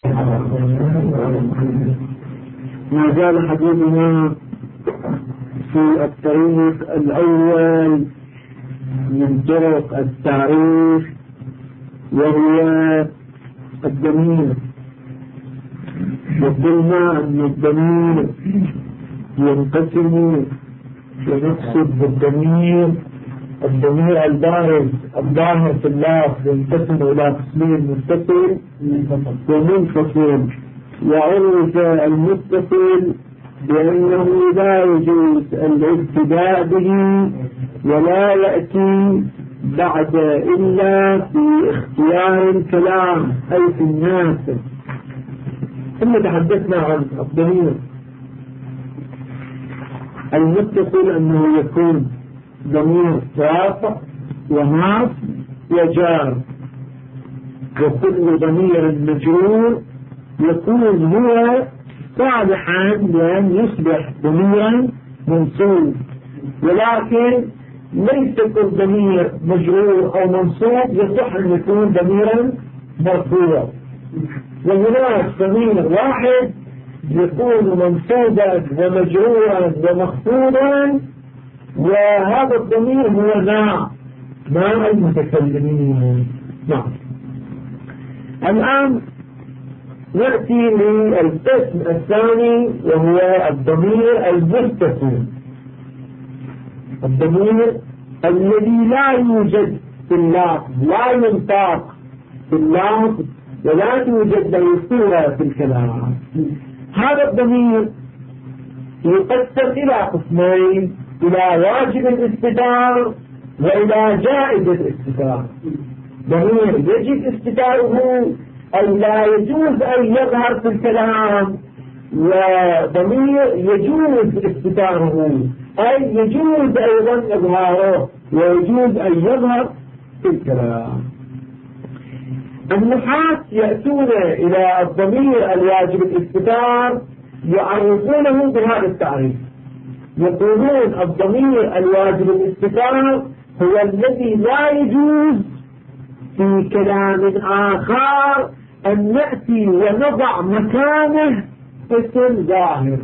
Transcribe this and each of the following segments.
ما زال حديثنا في الطريق الأول من طرق التعريف وهو الضمير. وقلنا أن الضمير ينقسم ونقصد بالضمير الضمير البارز الظاهر في اللفظ ينقسم إلى قسمين: متصل ومنفصل. وعرف المتصل بأنه لا يجوز الابتداء به ولا يأتي بعد إلا في اختيار الكلام أي في الناس. ثم تحدثنا عن الضمير المتصل أنه يكون ضمير رافع وناصب وجار، وكل ضمير مجرور يكون هو صالحا لأن يصبح ضميرا منصوب، ولكن ليس كل ضمير مجرور أو منصوب يصح أن يكون ضميرا مرفوع. وهناك ضمير واحد يكون منصوبا ومجرورا ومخفوضا، وهذا الضمير هو مع المتكلمين. نعم. الآن نأتي للقسم الثاني وهو الضمير المتصل، الضمير الذي لا يوجد في اللفظ، لا ينطق في اللفظ ولا توجد له صورة في الكلام. هذا الضمير يقسم إلى قسمين: إلى واجب الاستتار وإلى جائز الاستتار. ضمير يجب استتاره أي لا يجوز أن يظهر في الكلام، وضمير يجوز استتاره أي يجوز أيضا إظهاره ويجوز أن يظهر في الكلام. النحاة يأتون إلى الضمير الواجب الاستتار يعرفونه بهذا التعريف، يقولون الضمير الواجب الاستتار هو الذي لا يجوز في كلام آخر أن نأتي ونضع مكانه اسم ظاهر.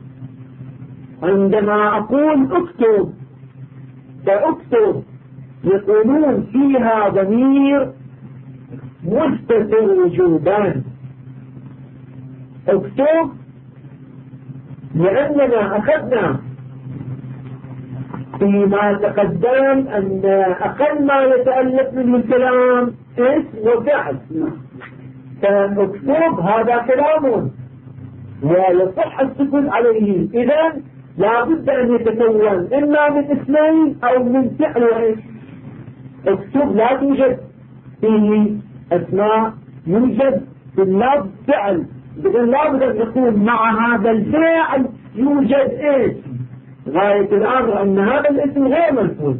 عندما أقول اكتب فاكتب يقولون فيها ضمير مستتر وجوبا، اكتب لأننا أخذنا فيما تقدم أن أقل ما يتألف منه الكلام اسم وفعل، فاكتب هذا كلام ويصح السكون عليه. إذن لا بد أن يتكون إما من اسمين أو من فعل واسم. اكتب لا توجد فيه أسماء، يوجد في اللفظ فعل، إذن لا بد أن يكون مع هذا الفعل يوجد اسم. غاية الأمر أن هذا الاسم غير ملفوظ،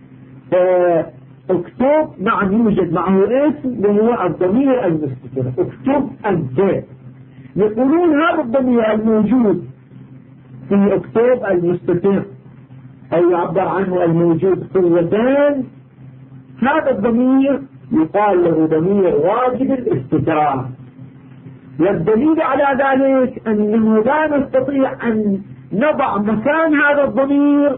فاكتب نعم يوجد معه اسم وهو الضمير المستتر. اكتب أنت. يقولون هذا الضمير الموجود في اكتب المستتر أو يعبر عنه الموجود قوتان، هذا الضمير يقال له ضمير واجب الاستتار. والدليل على ذلك أنه لا نستطيع أن نضع مكان هذا الضمير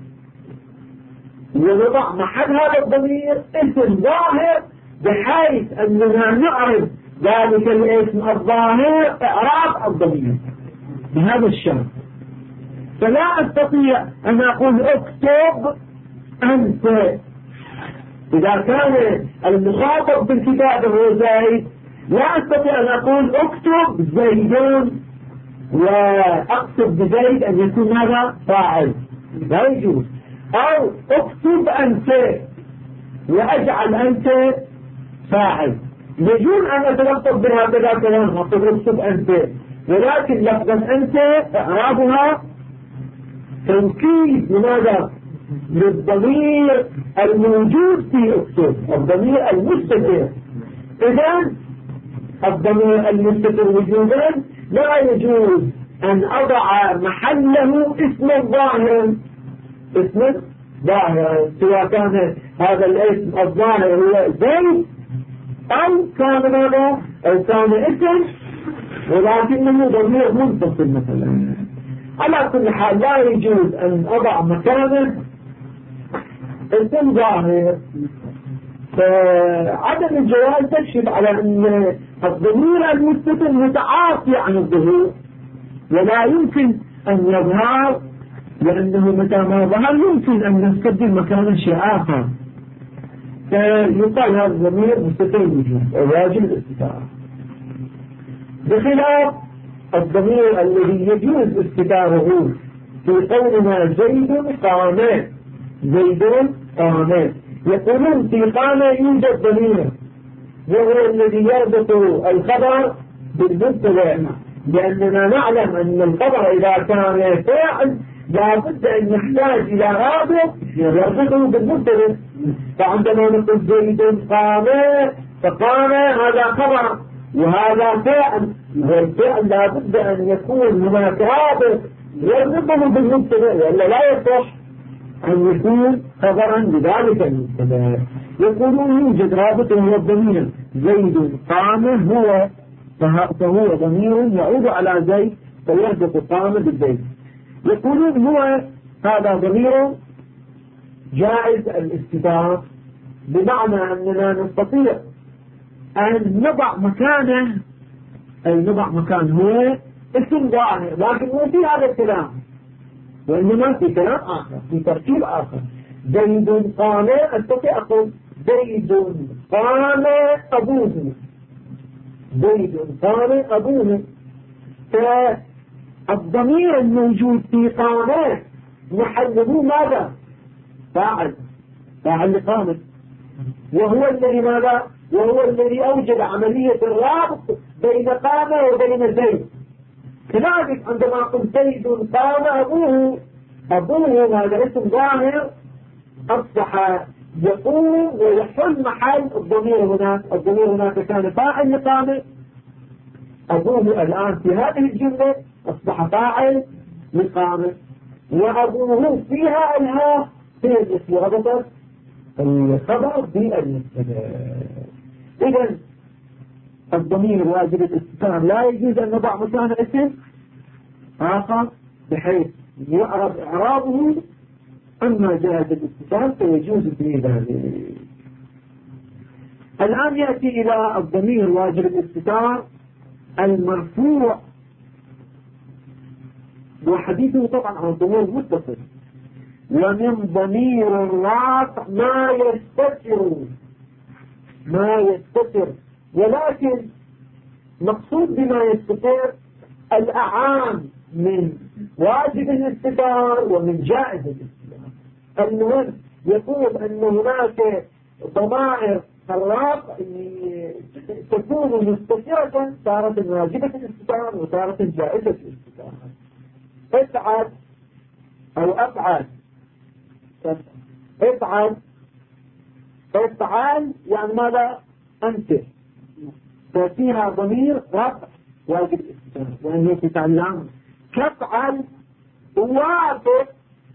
ونضع محل هذا الضمير اسم ظاهر بحيث أننا نعرف ذلك الاسم الظاهر إعراب الضمير بهذا الشرط. فلا أستطيع أن أقول اكتب أنت إذا كان المخاطب بالكتابة هو زيد، لا أستطيع أن أقول اكتب زيدون وأقصد بزيد أن يكون هذا فاعل، لا يجوز. أو اكتب أنت وأجعل أنت فاعل، يجوز أن أتلفظ بهذا كلام اكتب أنت، ولكن لفظا أنت إعرابها توكيد لماذا؟ للضمير الموجود في اكتب، الضمير المستتر. إذن الضمير المستتر وجودا لا يجوز أن أضع محله اسما ظاهرا، اسما ظاهرا سواء كان هذا الاسم الظاهر هو زيد أو كان ماذا أو كان اسم ولكنه ضمير منفصل مثلا. على كل حال لا يجوز أن أضع مكانه اسم ظاهر. فعدم الجواز تشهد على أن الضمير المستتر متعاطي عن الظهور ولا يمكن أن يظهر، لأنه متى ما ظهر يمكن أن نستبدل مكانه شيء آخر، فيقال هذا الضمير مستتر الوجود واجب الاستتارة، بخلاف الضمير الذي يجوز استتاره في قولنا زيد قامت. زيد قامت يقولون في قامة يوجد ضمير وهو الذي يربط الخبر بالمبتدأ، لأننا نعلم أن الخبر إذا كان فاعل لا بد أن يحتاج إلى رابط يربطه بالمبتدأ. فعندما نقول زيد قام فقام هذا خبر وهذا فعل، والفعل لا بد أن يكون هناك رابط يربطه بالمبتدأ وإلا لا يصح أن يكون خبرا لذلك المبتدأ. يقولون يوجد رابط هو الضمير زيد قام هو، فهو ضمير يعود على زيد فيربط قام بالزيد. يقولون هو هذا ضمير جائز الاستتار، بمعنى أننا نستطيع أن نضع مكانه، أي نضع مكان هو اسم ظاهر، لكن مو في هذا الكلام، وإنما في كلام آخر في تركيب آخر. زيد قام أستطيع أقول زيد قام أبوه، زيد قام أبوه. فالضمير الموجود في قام محله ماذا؟ فاعل لقامة، وهو الذي ماذا؟ وهو الذي أوجد عملية الرابط بين قام وبين زيد. كذلك عندما قلت زيد قام أبوه هذا اسم ظاهر أصبح يقوم ويحل محل الضمير هناك. الضمير هناك كان فاعل لقامة، أبوه الآن في هذه الجملة أصبح فاعل لقامة، وأبوه فيها الها في الاسم ربطت الخبر بالمبتدأ. إذن الضمير واجب الاستتار لا يجوز أن نضع مكان اسم آخر بحيث يعرف إعرابه، أما جاز الاستتار فيجوز في ذلك. الآن يأتي إلى الضمير واجب الاستتار المرفوع، وحديثه طبعا عن ضمير متصل. ومن ضمير الرافع ما يستتر، ولكن مقصود بما يستتر الأعام من واجب الاستتار ومن جائز الاستتار. المهم يقول أن هناك ضمائر الرافع تكون مستترة تارة واجبة الاستتار وتارة جائزة الاستتار. افعل أو أفعل، افعل يعني ماذا؟ أنت، ففيها ضمير رفع واجب الاستتار وأن يتعلم. كفعل وافق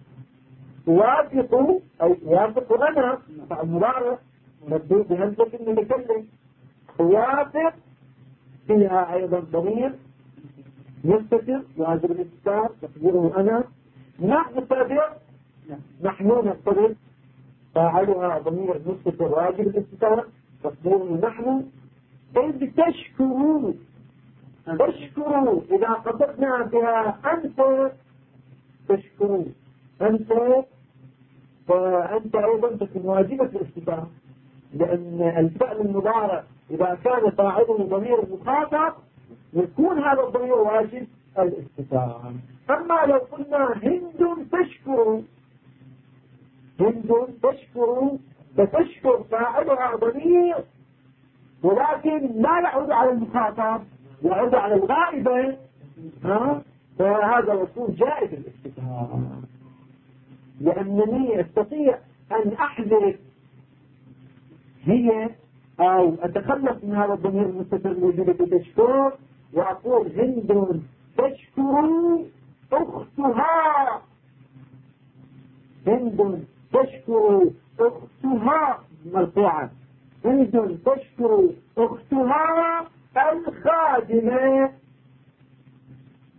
أو وافق أنا فعل مضارع مبدوء بهمزة المتكلم. وافق فيها أيضا ضمير مستتر واجب الاستتار تقديره أنا. نحن نقتضي فاعلها ضمير مستتر واجب الاستتار تقديره نحن. إذ تشكروا إذا قصدنا بها أنت تشكروا أنت، فأنت أيضا تكون واجبة الاستتار، لأن الفعل المضارع إذا كان فاعله ضمير مخاطب يكون هذا الضمير واجب الاستتار. أما لو قلنا هند تشكر فتشكر فاعلها ضمير ولكن لا يعود على المخاطب، يعود على الغائبة، فهذا يكون جائز الاستتار، لأنني أستطيع أن أحذف هي أو أتخلص من هذا الضمير المستتر الموجود في تشكر وأقول هند تشكر أختها، هند تشكر أختها مرفوعة، هند تشكر أختها الخادمة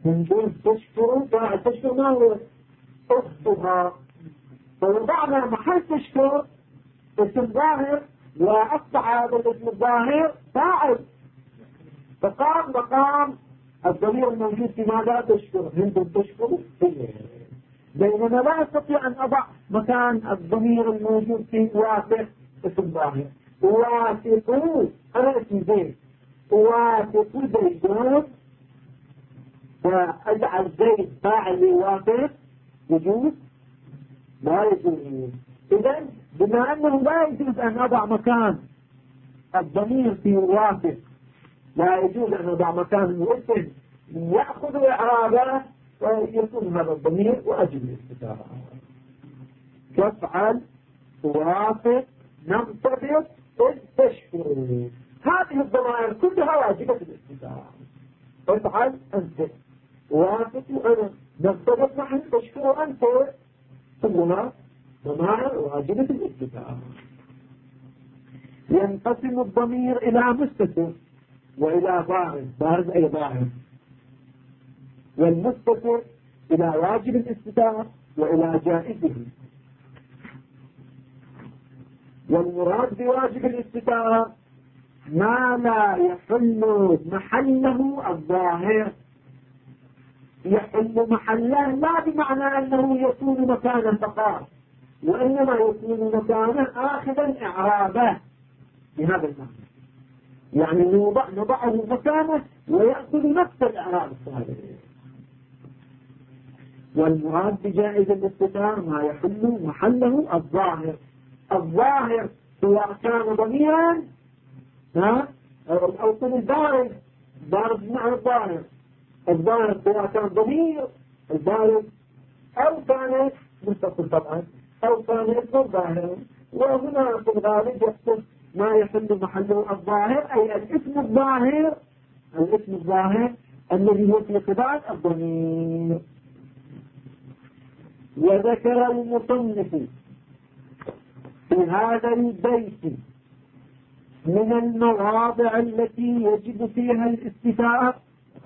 نقول تشكر فاعل تشكر ما هو أختها، فوضعنا محل تشكر اسم ظاهر وأصبح هذا الاسم الظاهر فاعل، فقام مقام الضمير الموجود في ماذا تشكر. هندم تشكر بينما لا أستطيع أن أضع مكان الضمير الموجود في واثق اسم ظاهر. واثقوا أنا اسم زيد، واثقوا زيدون، وأجعل زيد فاعل لواثق يجوز؟ لا يجوز. إذن بما أنه لا يجوز أن أضع مكان الضمير في واثق، لا يجوز أن أضع مكان الاسم يأخذ إعرابه ويكون هذا الضمير وأجل الاستتارة. تفعل واثق نمتبط إذ تشكر، هذه الضمائر كلها واجبة الاستتارة. افعل أنت، واثق أنا، نمتبط نحن، تشكر أنت، كلها ضمائر واجبة الاستتارة. ينقسم الضمير إلى مستتر وإلى ظاهر، بارز أي ظاهر، والمستتر إلى واجب الاستتارة وإلى جائزه. والمراد بواجب الاستتارة ما لا يحل محله الظاهر. يحل محله لا بمعنى أنه يكون مكانا فقط، وإنما يكون مكانا آخذا إعرابه بهذا المعنى، يعني نضعه مكانه ويأخذ نفس الإعراب الصالح. والمراد بجائز الاستتار ما يحل محله الظاهر. الظاهر سواء كان ضميرا أو كل البارد، بارد بمعنى الظاهر، الظاهر سواء كان ضمير البارد أو كان متصل طبعا أو كان اسم ظاهر. وهنا في الغالب يقصد ما يحل محله الظاهر، أي الاسم الظاهر، الاسم الظاهر الذي يطلق بعد الضمير. وذكر المصنف في هذا البيت من المواضع التي يجب فيها الاستفاء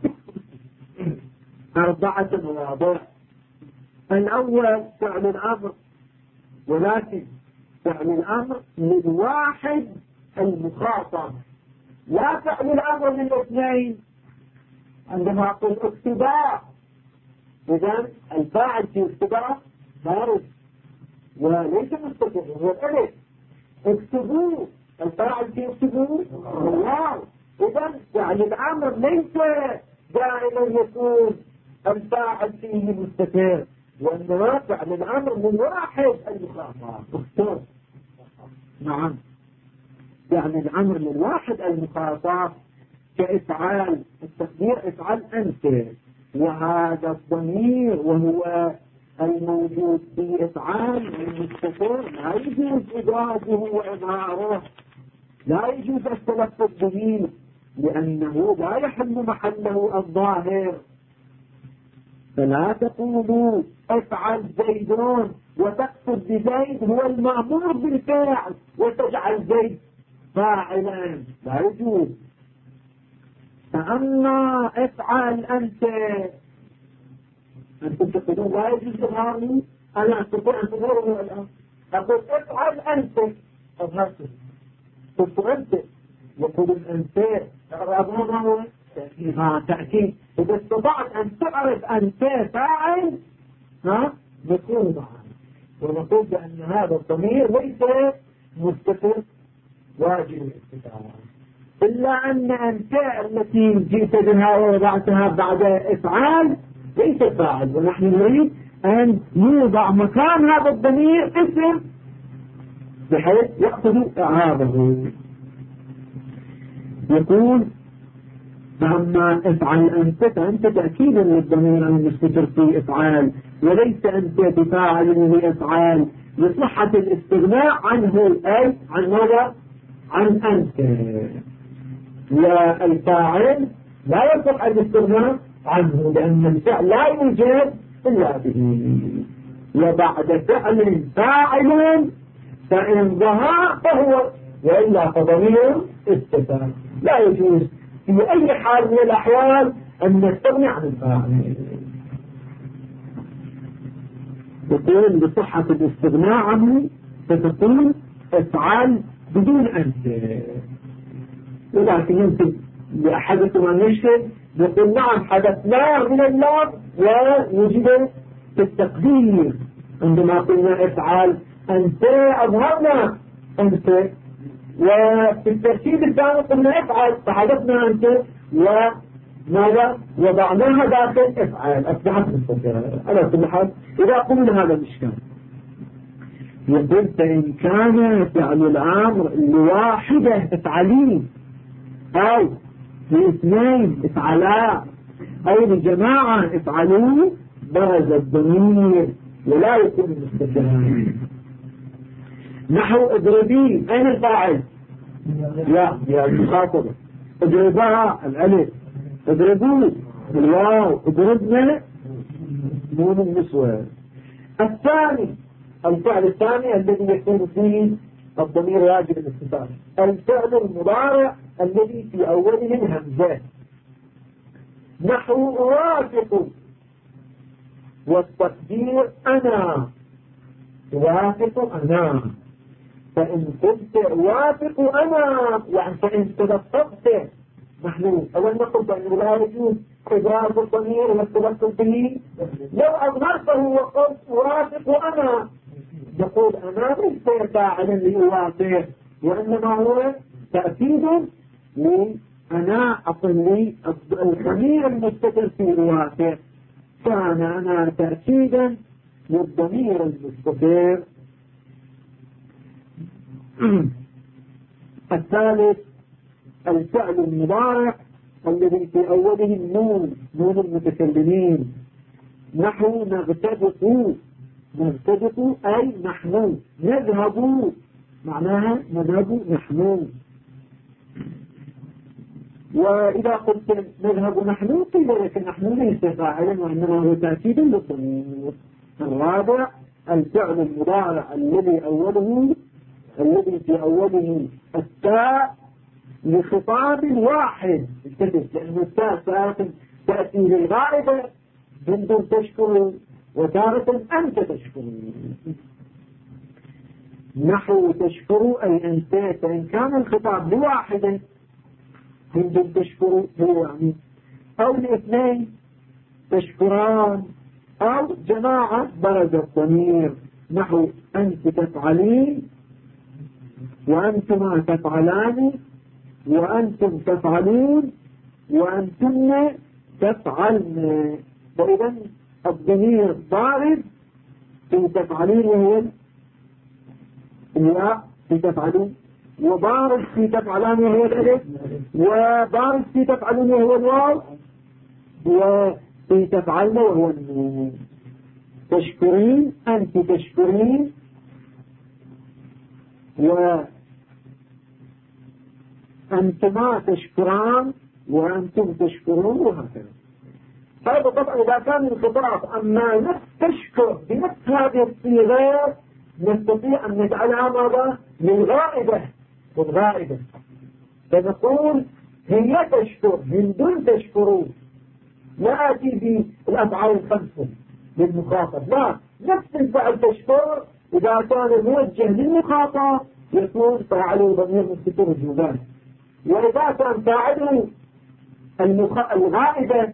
4 مواضع. الأول فعل الأمر، ولكن فعل الأمر للواحد المخاطب، لا فعل الأمر للاثنين. عندما أقول اكتباء، إذن الفاعل في اكتباء بارد وليس مستقر، هو الألف. اكتبوا، الفاعل في اكتبوا الله. إذن فعل الأمر ليس دائما يكون الفاعل فيه مستقر، وإنما فعل الأمر من واحد المخاطب. اكتب، نعم، يعني الأمر من واحد المخاطب كإفعال، التقدير افعل أنت، وهذا الضمير وهو الموجود في إفعال المستقر لا يجوز إضافه وإظهاره، لا يجوز التلفظ به، لأنه لا يحل محله الظاهر. فلا تقولوا افعل زيدون وتقصد بزيد هو المأمور بالفعل وتجعل زيد فاعلا، لا يجوز. فأما افعل أنت تقولون لا يجوز إظهاري، أنا أستطيع أن تظهره الآن. أقول افعل أنت، أظهرته، قلت أنت، يقول أنت أظهره تأكيد. إذا استطعت أن تعرف أنت فاعل نقول معه ونقول بأن هذا الضمير ليس مستتر واجب الاستتارة، إلا أن أنت التي جئت بها ووضعتها بعد إفعال ليس فاعل، ونحن نريد أن يوضع مكان هذا الضمير اسم بحيث يأخذ إعرابه. يقول فأما افعل أنت فأنت تأكيد للضمير المستتر في إفعال، وليس أنت بفاعل لإفعال لصحة الاستغناء عنه، أي عن ماذا؟ عن أنت. والفاعل لا يصح الاستغناء عنه، لأن الفعل لا يوجد إلا به. وبعد فعل فاعل فإن ظهر فهو، وإلا فضمير استتر. لا يجوز في أي حال من الأحوال أن نستغني عن الفاعل. يقول بصحة الاستغناء عنه فتكون افعال بدون أنت. ولكن يمكن لأحدكم أن يشهد يقول نعم حدث لا من اللام ووجد في التقدير عندما قلنا افعال أنت أظهرنا أنت، وفي الترتيب الثاني قلنا افعل فحدثنا أنت وماذا وضعناها داخل افعال أصبحت مستقرة. على كل حال إذا قلنا هذا الإشكال يقول فإن كان فعل الأمر لواحدة افعلين أو لاثنين افعلا أو لجماعة افعلوا برز الضمير ولا يكون مستقرا. نحو اضربي أين الفاعل؟ لا يا المخاطبة. اضربها الألف، اضربوا الواو، اضربنا نون النسوة. الثاني الفعل الثاني الذي يكون فيه الضمير واجب الاتصال الفعل المضارع الذي في أوله الهمزة. نحو أوافق والتقدير أنا أوافق أنا. فإن كنت أوافق أنا يعني فإن تلفظت نحن أول نقول بأنه لا يجوز إدراك الضمير والتلفظ به. لو أظهرته وقلت أوافق أنا يقول أنا ليس فاعلا لأوافق وإنما هو تأكيد لأنا أقول لي الضمير المستتر في أوافق كان أنا تأكيدا للضمير المستتر. الثالث الفعل المضارع الذي في أوله النون نون المتكلمين. نحو نغتبط نغتبط أي نحن، نذهب معناها نذهب نحن. وإذا قلت نذهب نحن قيل لك نحن ليس فاعلا وإنما هو تأكيد للضمير. الرابع الفعل المضارع الذي في أوله التاء لخطاب واحد لأن التاء تأتي للغائبة هند تشكر وتارة أنت تشكر. نحو تشكر أي أنت فإن كان الخطاب لواحد هند تشكر هو يعني أو لاثنين تشكران أو جماعة برز الضمير. نحو أنت تفعلين وأنتما تفعلان وأنتم تفعلون وأنتن تفعلن. وإذا الضمير ضارب في تفعلين وهو الياء في تفعلون، وضارب في تفعلان وهو الألف، وضارب في تفعلون وهو الواو، وفي تفعلن وهو النون. تشكرين أنت تشكرين وأنتما تشكران وأنتم تشكرون وهكذا. هذا طبعا إذا كان الخطاب أما نفس تشكر بنفس هذه الصيغة نستطيع أن نجعلها ماذا؟ للغائبة والغائبة. فنقول هي تشكر هندون تشكرون. لا أتي بالأفعال الخمسة للمخاطب، لا نفس الفعل تشكر إذا كان موجه للمخاطب يكون فاعله ضمير مستتر وجوبان، وإذا كان فاعله الغائبة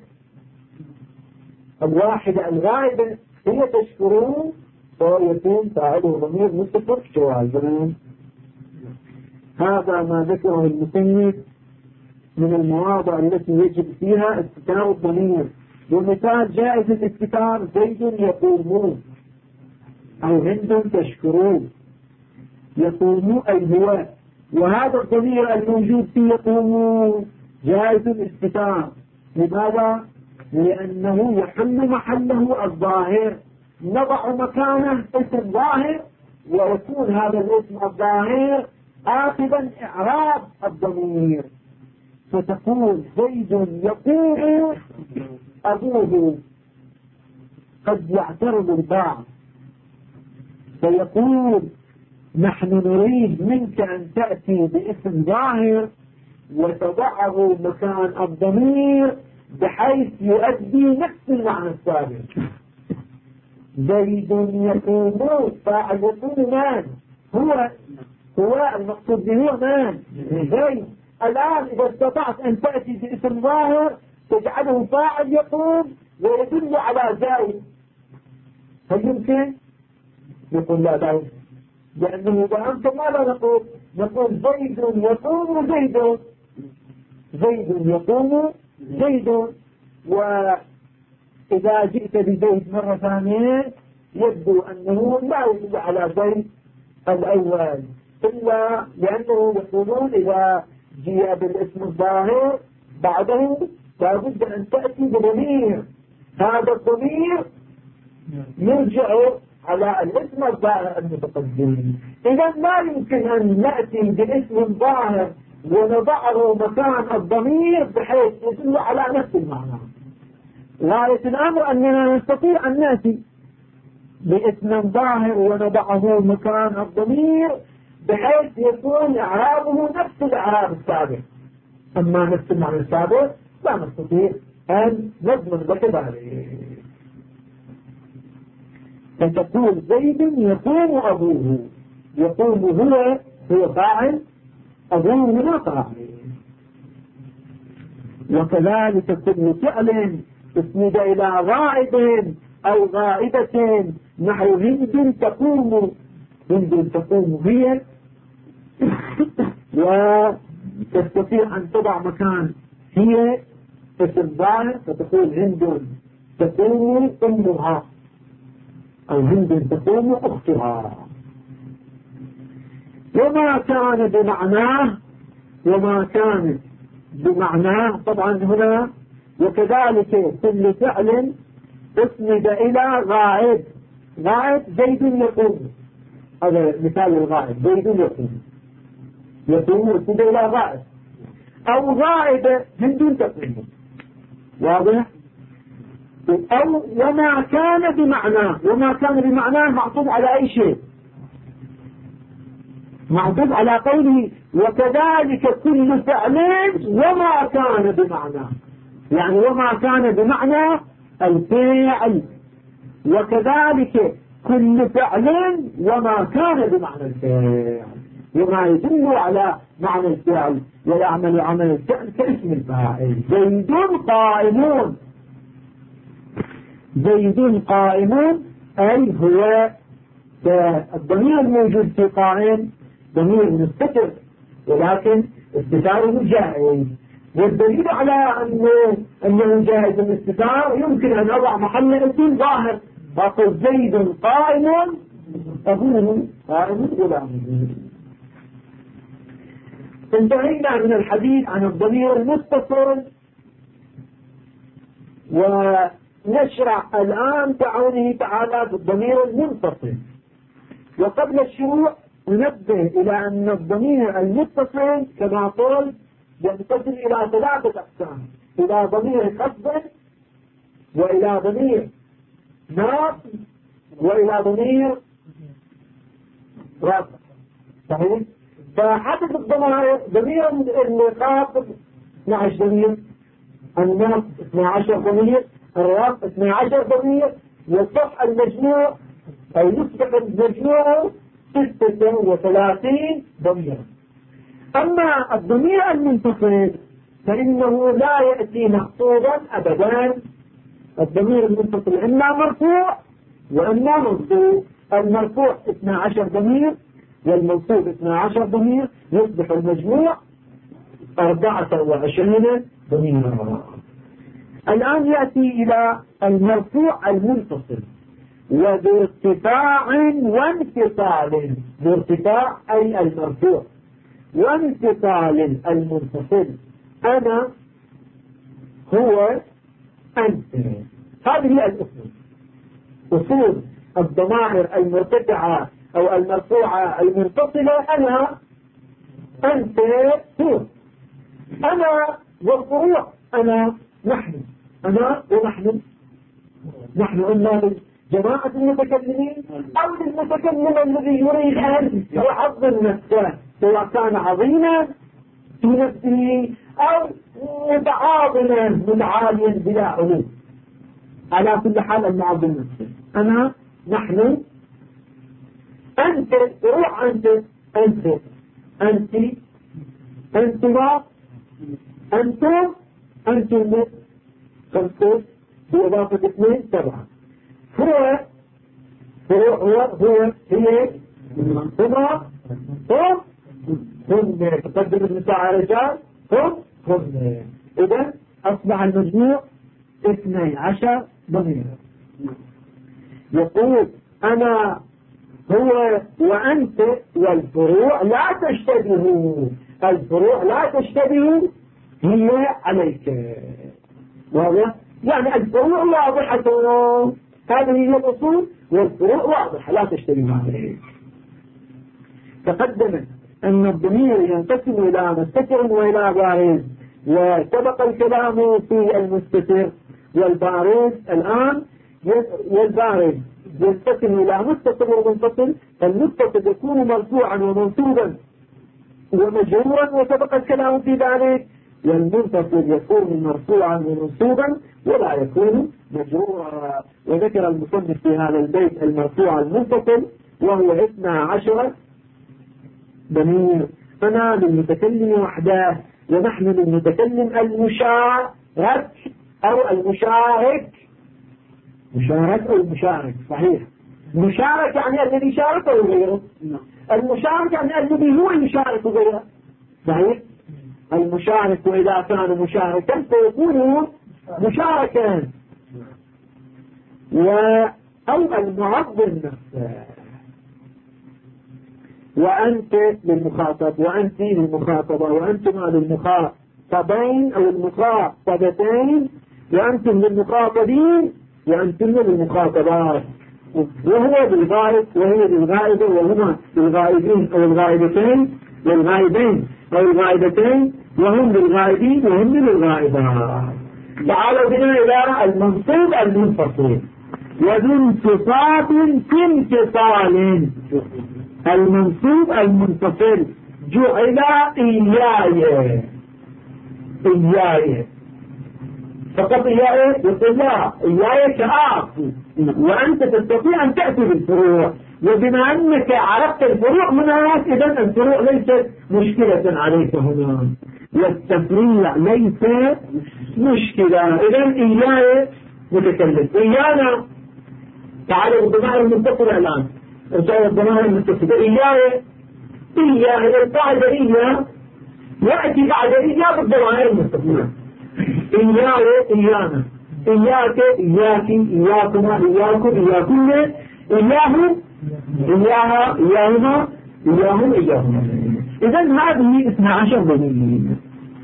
الواحدة الغائبة هي تشكرون فيكون فاعله ضمير مستتر جوازا. هذا ما ذكره المصنف من المواضع التي يجب فيها استتار الضمير. ومثال جائز الاستتار زيد يقومون أو هند تشكرون. يقوم أي هو، وهذا الضمير الموجود في يقوم جائز الاستتار. لماذا؟ لأنه يحل محله الظاهر، نضع مكانه اسم ظاهر ويكون هذا الاسم الظاهر آخذا إعراب الضمير. فتقول زيد يقوم أبوه. قد يعترض البعض فيقول نحن نريد منك أن تأتي باسم ظاهر وتضعه مكان الضمير بحيث يؤدي نفس المعنى السابق. زيد يقوم، فاعل يقوم من؟ هو المقصود به من؟ زيد. الآن إذا استطعت أن تأتي باسم ظاهر تجعله فاعل يقوم ويدل على زيد، هل يمكن؟ يقول لا يمكن، لأنه إذا أنت ماذا نقول زيد يقوم زيد، زيد يقوم زيد. وإذا جئت بزيد مرة ثانية يبدو أنه لا يدل على زيد الأول، إلا لأنه يقولون إذا جاء بالاسم الظاهر بعده لابد أن تأتي بضمير، هذا الضمير يرجع على الاسم الظاهر المتقدم. إذا لا يمكن أن نأتي باسم ظاهر ونضعه مكان الضمير بحيث يدل على نفس المعنى. غاية الأمر أننا نستطيع أن نأتي باسم ظاهر ونضعه مكان الضمير بحيث يكون إعرابه نفس الإعراب السابق، أما نفس المعنى السابق لا نستطيع أن نضمن بكذلك. فتقول زيد يقوم أبوه، يقوم هو فاعل، أبوه هو فاعل. وكذلك كل فعل اسند إلى غائب أو غائبة، نحو هند تقوم، هند تقوم هي، وتستطيع أن تضع مكان هي اسم ظاهر فتقول هند تقوم أمها، أو هند تقوم أختها. وما كان بمعناه طبعا هنا. وكذلك كل فعل اسند إلى غائب، زيد يقوم، هذا مثال الغائب، زيد يقوم اسند إلى غائب، أو غائب هند تقوم، واضح؟ أو وما كان بمعناه معطوف على أي شيء؟ معطوف على قوله وكذلك كل فعل وما كان بمعناه، يعني وما كان بمعنى الفعل، وكذلك كل فعل وما كان بمعنى الفعل، وما يدل على معنى الفعل ويعمل عمل الفعل كاسم الفاعل. زيد قائم أي هو الضمير الموجود في قائم ضمير مستتر، ولكن استتاره جائز، والدليل على أنه جائز الاستتار يمكن أن أضع محل اسم ظاهر، فقل زيد قائم أبوه قائم غلامه. انتهينا من الحديث عن الضمير المتصل، ونشرع الآن تعالى تعالى بالضمير المنفصل. وقبل الشروع ننبه إلى أن الضمير المتصل كما قلت ينقسم إلى 3 أقسام: إلى ضمير خفض، وإلى ضمير ناصب، وإلى ضمير رفع. صحيح؟ فحدث الضمائر ضمير الخافض 12 ضمير، الناصب 12 ضمير، الرفع 12 ضمير، والصف المجموع أو يصبح المجموع 36 ضمير. أما الضمير المنفصل فإنه لا يأتي مخطوبا أبدا. الضمير المنفصل إما مرفوع وإما منصوب. المرفوع 12 ضمير والمنصوب 12 ضمير، يصبح المجموع 24 ضمير. الآن يأتي إلى المرفوع المنفصل، وبارتفاع وانفصال. بارتفاع أي المرفوع، وانفصال المنفصل. أنا، هو، أنت. هذه الأصول، أصول الضمائر المرتفعة أو المرفوعة المنفصلة. أنا، أنت، هو. أنا والفروع، أنا، نحن، أنا ونحن. نحن إما جماعة المتكلمين أو المتكلم الذي يريد أن يعظم نفسه، سواء كان عظيما في نفسه أو متعاليا بلا علوم. على كل حال المعظم نفسه نحن أنت روح أنتما أنتم خمسة بإضافة 2 7. هي هم تقدم النساء على الرجال هم. إذن أصبح المجموع 12 ضمير. يقول أنا هو وأنت والفروع لا تشتبه. الفروع لا تشتبه هي عليك. واضح؟ يعني الفروع واضحة، هذه هي الأصول، والفروع واضحة لا تشتبه عليك. تقدم أن الضمير ينقسم إلى مستتر وإلى بارز، وسبق الكلام في المستتر والبارز. الآن والبارز ينقسم إلى مستتر ومنفصل. المستتر يكون مرفوعا ومنصوبا ومجرورا وسبق الكلام في ذلك، والمنفصل يكون مرفوعا ومنصوبا ولا يكون مجرورا. وذكر المصنف في هذا البيت المرفوع المنفصل وهو 12 ضمير. أنا للمتكلم وحده، ونحن للمتكلم المشارك أو المشارك. مشارك أو المشارك صحيح. مشارك يعني الذي شارك أو غيره. المشارك يعني الذي هو يشارك غيره صحيح. المشارك وإذا كان مشاركا فيكون مشاركا. أو المعظم نفسه. وأنت للمخاطب وأنت للمخاطبة وأنتما للمخاطبين أو المخاطبتين وأنتم للمخاطبين وأنتم للمخاطبات. وهو بالغائب وهي بالغائبة وهما بالغائبين أو الغائبتين والغائبين أو الغائبتين وهم بالغائبين وهم بالغائبات. تعالوا بنا إلى المنصوب المنفصل وذو انتصاب في انتصال. المنصوب المنفصل جعل إياي فقط إياي. يقول لا إياي كأعطي، وأنت تستطيع أن تأتي بالفروع. وبما أنك عرفت الفروع هناك إذن الفروع ليست مشكلة عليك هنا، والتفريع ليس مشكلة. إذن إياي متكلم، إيانا تعالوا بالضمائر المتصلة الآن. رجال الضمائر المتصلة إياي القاعدة إياه يأتي بعد إياه بالضمائر المتصلة. إياي إيانا، إياك إياكي إياكما إياكم إياكن إياه إياها إياهما إياهم إياهما. إذن هذه 12 ضمير.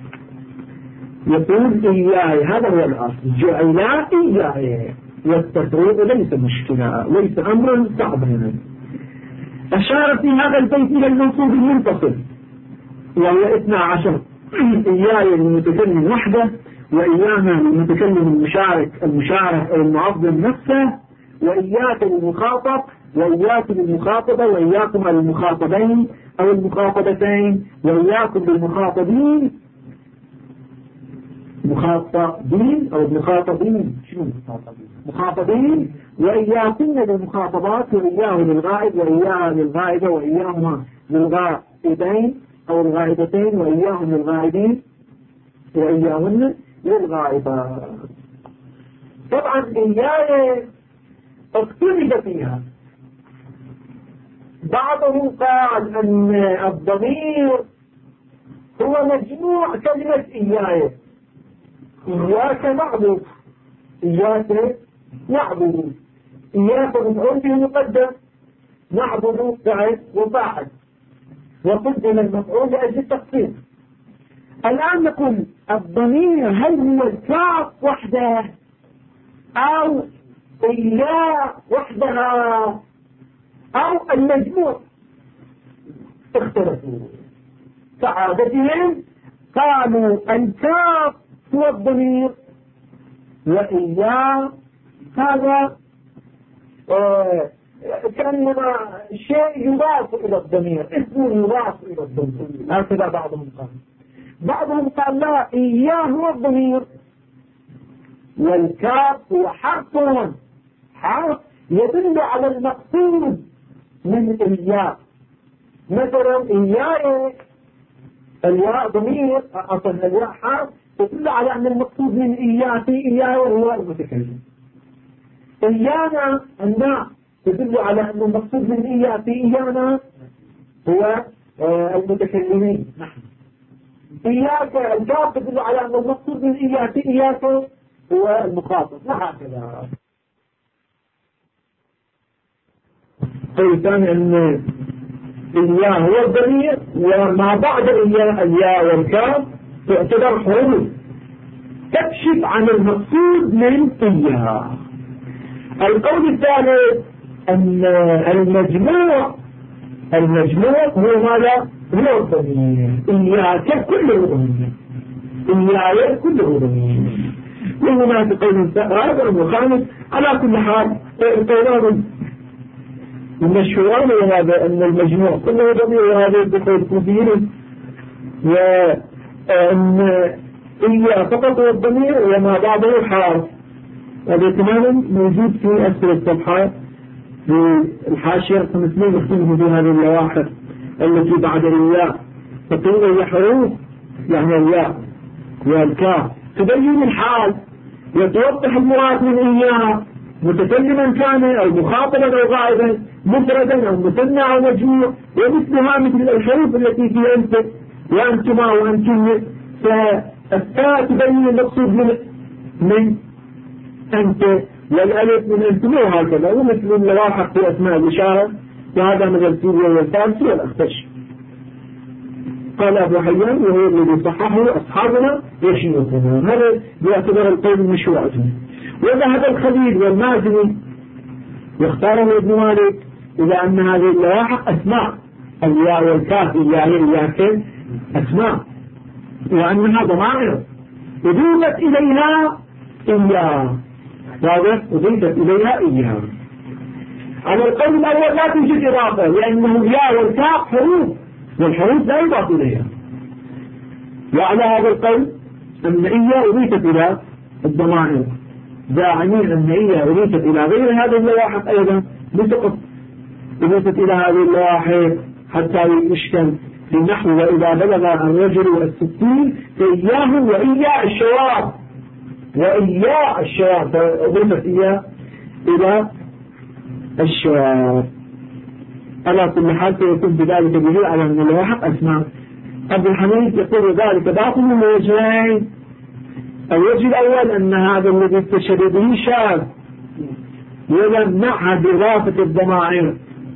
يقول إياي هذا هو الأصل، جعل إياي، والتفريق ليس مشكلة، ليس أمرا صعبا. أشار في هذا البيت إلى المنصوب المنفصل وهو 12. إياي المتكلم وحده، وإيانا المتكلم المشارك أو المعظم نفسه، وإياك للمخاطب، وإياك للمخاطبة، وإياكم للمخاطبين أو المخاطبتين، وإياكم للمخاطبين مخاطبين أو المخاطبين مخاطبين، وإياكن للمخاطبات، وإياه للغائب وإياها للغائبة، وإياهما للغائبين أو الغائبتين، وإياهم للغائبين وإياهن للغائبات. طبعا إياه اختلف فيها. بعضهم قال أن الضمير هو مجموع كلمة إياه. إياك نعبد، إياك نعبد، إياك مفعول به مقدم، نعبد فعل وفاعل، وقدم المفعول لأجل التخصيص. الآن نقول الضمير هل هو الكاف وحده أو إياه وحدها أو المجموع؟ اختلفوا. كعادتهم قالوا الكاف هو الضمير، وإياه هذا كأنما شيء يضاف إلى الضمير، اسم يضاف إلى الضمير، هكذا بعضهم قال. بعضهم قال لا، إياه هو الضمير والكاف هو حرف يدل على المقصود من إياه. مثلا إياه الياء ضمير، أصلا الياء حرف تدل على أن المقصود من إياه في إياه وهو المتكلم. إيانا الناء تدل على أن المقصود من إياه في إيانا هو المتكلمين نحن. إياك الكاف تدل على أن المقصود من إياه في إياك هو المخاطب، وهكذا. قول ثاني أن إياه هو الضمير، وما بعد إياه الياء والكاف تعتبر حروف تكشف عن المقصود من إياه. القول الثالث أن المجموع هو ماذا؟ هو الضمير. إياك كله ضمير، إياك كله ضمير. وهناك قول رابع وخامس. على كل حال قولان المشهوران وهذا أن المجموع كله ضمير، وهذا الدخول كثير، وأن إياه فقط هو الضمير وما بعده حرف. هذا تماما موجود في أسفل الصفحة في الحاشية 500 يختلف في هذه اللواحق التي بعد الياء، فتقول هي حروف يعني الياء والكاف تبين الحال وتوضح المراد من إياه، متكلما كان أو مخاطبا أو غائبا، مفردا أو مثنى أو مجموع، ومثلها مثل الحروف التي في أنت وأنتما وأنتم، فالتاء تبين المقصود من أنت، والألف من أنتم، وهكذا. ومثل اللواحق في أسماء الإشارة، وهذا مثل سوريا والفارسي والأخفش. قال أبو حيان وهو الذي صححه أصحابنا وشيوخنا، هذا يعتبر القول المشروع. وذهب الخليل والمازني واختاره ابن مالك إلى أن هذه اللواحق أسماء، الياء والكاف إياك أسماء، وأنها ضمائر أضيفت إليها إياه، واضح؟ أضيفت إليها إياه. على القول الأول لا توجد إضافة، لأنه الياء والكاف حروف، والحروف لا يضاف إليها. وعلى هذا القول أن إياه أضيفت إلى الضمائر، داعمين أن إياه أضيفت إلى غير هذه اللواحق أيضا بسقط، أضيفت إلى هذه اللواحق حتى يشكل في النحو وإذا بلغ الرجل 60 فإياه وإياه الشواب، وإياه الشواب، فأضيفت إياه إلى الشواب. على كل حال سيكون بذلك دليل على أن اللواحق أسماء. أبو الحميد يقول ذلك باطل من وجهين. الوجه الأول أن هذا الذي استشهد به شاذ، ولم نعهد إضافة الضمائر،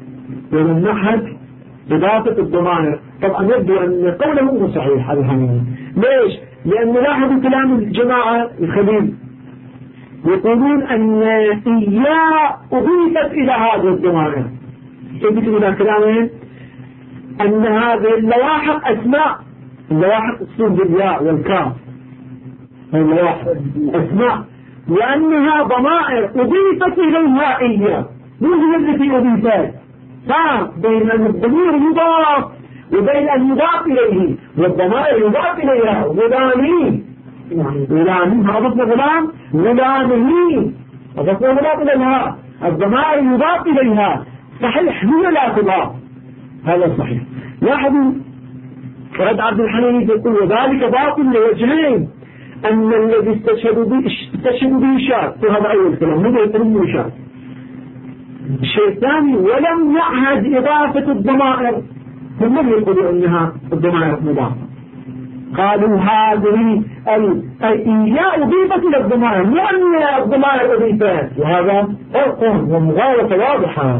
طبعا يبدو أن قوله مو صحيح أبو الحميد. ليش؟ لأن لاحظوا كلام الجماعة الخليل يقولون أن إياه أضيفت إلى هذه الضمائر، يثبت إلى كلامهم أن هذه اللواحق أسماء، اللواحق تصير بالياء والكاف، اللواحق أسماء، لأنها ضمائر أضيفت إليها إياه، مو هي التي أضيفت. صار بين أن الضمير يضاف وبين أن يضاف إليه، والضمائر يضاف إليها. غلامين أضفنا غلام، غلامين أضفنا غلام إليها، الضمائر يضاف إليها. صحيح هي لا تضاف، هذا صحيح. لاحظوا رد عبد الحميد يقول وذلك باطل لوجهين، أن الذي استشهد به شاذ، وهذا أول كلام ماذا يقولون شاذ. الشيء الثاني ولم يعهد إضافة الضمائر، هم يقولوا أنها الضمائر مضافة، قالوا هذه الإياء أضيفت إلى الضمائر لأن الضمائر أضيفت، وهذا فرق ومغالطة واضحة.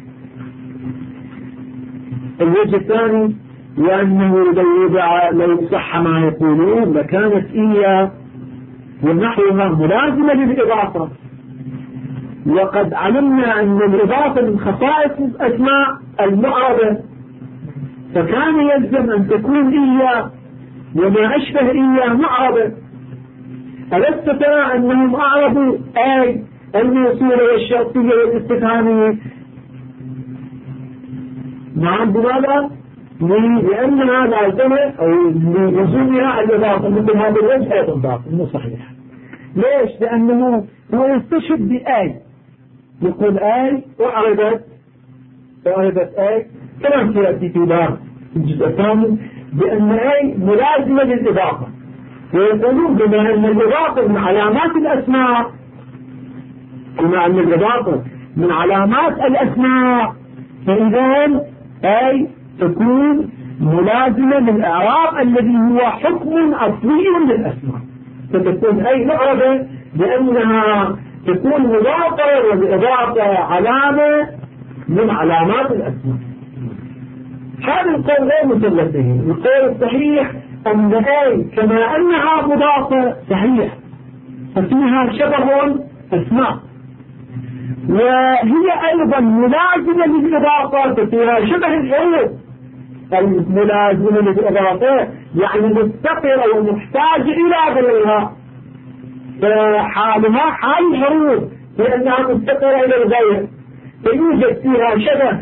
الوجه الثاني لأنه لو صح ما يقولون لكانت إياه ونحوها ملازمة للإضافة، وقد علمنا أن الإضافة من خصائص الأسماء المعربة، فكان يلزم أن تكون إياه وما أشبه إياه معربة. ألست ترى أنهم أعربوا أي الموصولة والشرطية والاستفهامية؟ نعم، بماذا؟ لأنها لازمة أو لزومها الإضافة مثل هذا الوجه أيضا باطل مو صحيح. ليش؟ لأنه هو يستشهد بآي، يقول آي وعرضت آي كما سيأتي في باب الجزء الثاني بأن آي ملازمة للإضافة، ويقولون بما أن الإضافة من علامات الأسماء، بما أن الإضافة من علامات الأسماء فإذا أي تكون ملازمة للإعراب الذي هو حكم أصلي للأسماء، فتكون أي معربة لأنها تكون مضافة والإضافة علامة من علامات الأسماء. هذا القول غير مسلم به. القول الصحيح أن أي كما أنها مضافة صحيح ففيها شبه أسماء، وهي أيضا ملازمة للإضافة ففيها شبه الحروف الملازمة للإضافة، يعني مفتقرة ومحتاجة إلى غيرها، فحالها حال الحروف لأنها مفتقرة إلى الغير، فيوجد فيها شبه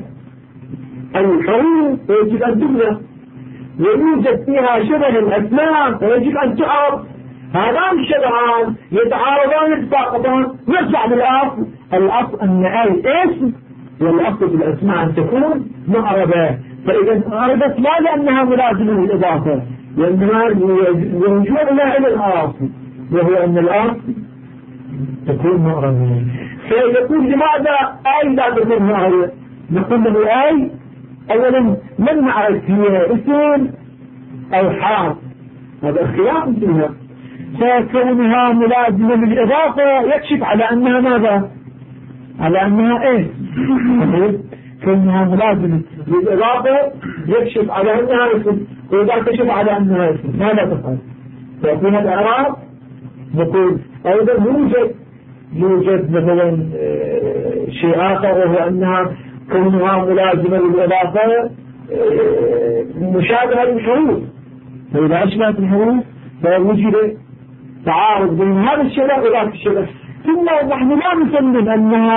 الحروف فيجب أن تبنى، ويوجد فيها شبه الأسماء فيجب أن تعرف. هذان الشبهان يتعارضان يتساقطان، نرجع للأصل. الأصل أن أي اسم، والأصل في الأسماء أن تكون معربة، فإذا عربت لا لأنها ملازمة للإضافة، لأنها يرجعنا إلى الأصل وهو أن الأصل تكون معربة. فيقول لماذا أي لا تكون معربة؟ نقول له أي أولا من نعرف هي اسم أو حرف، هذا اختلاف فيها، فكونها ملازمة للإضافة يكشف على أنها ماذا؟ على أنها إيه؟ كونها ملازمة للإضافة يكشف على أنها اسم، وإذا كشف على أنها اسم ماذا تفعل؟ فيكون الإعراب نقول أيضا يوجد مثلا شيء آخر وهو أنها كونها ملازمة للإضافة مشابهة للحروف، فإذا أشبهت الحروف فوجد تعارض بين هذا الشبه وذاك الشبه، ثم نحن لا نسلم